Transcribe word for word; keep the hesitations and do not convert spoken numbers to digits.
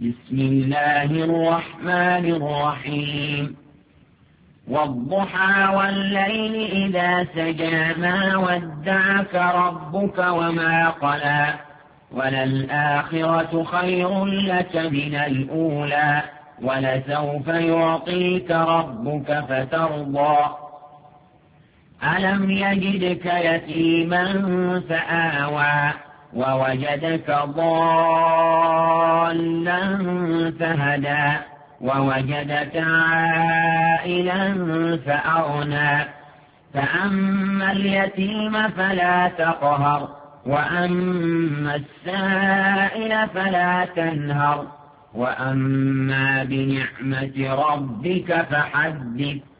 بسم الله الرحمن الرحيم والضحى والليل إذا سجى ما ودعك ربك وما قلى وللآخرة خير لك من الأولى ولسوف يعطيك ربك فترضى ألم يجدك يتيما فآوى ووجدك ضالا فهدى ووجدك عائلا فأغنى فأما اليتيم فلا تقهر وأما السائل فلا تنهر وأما بنعمة ربك فحدث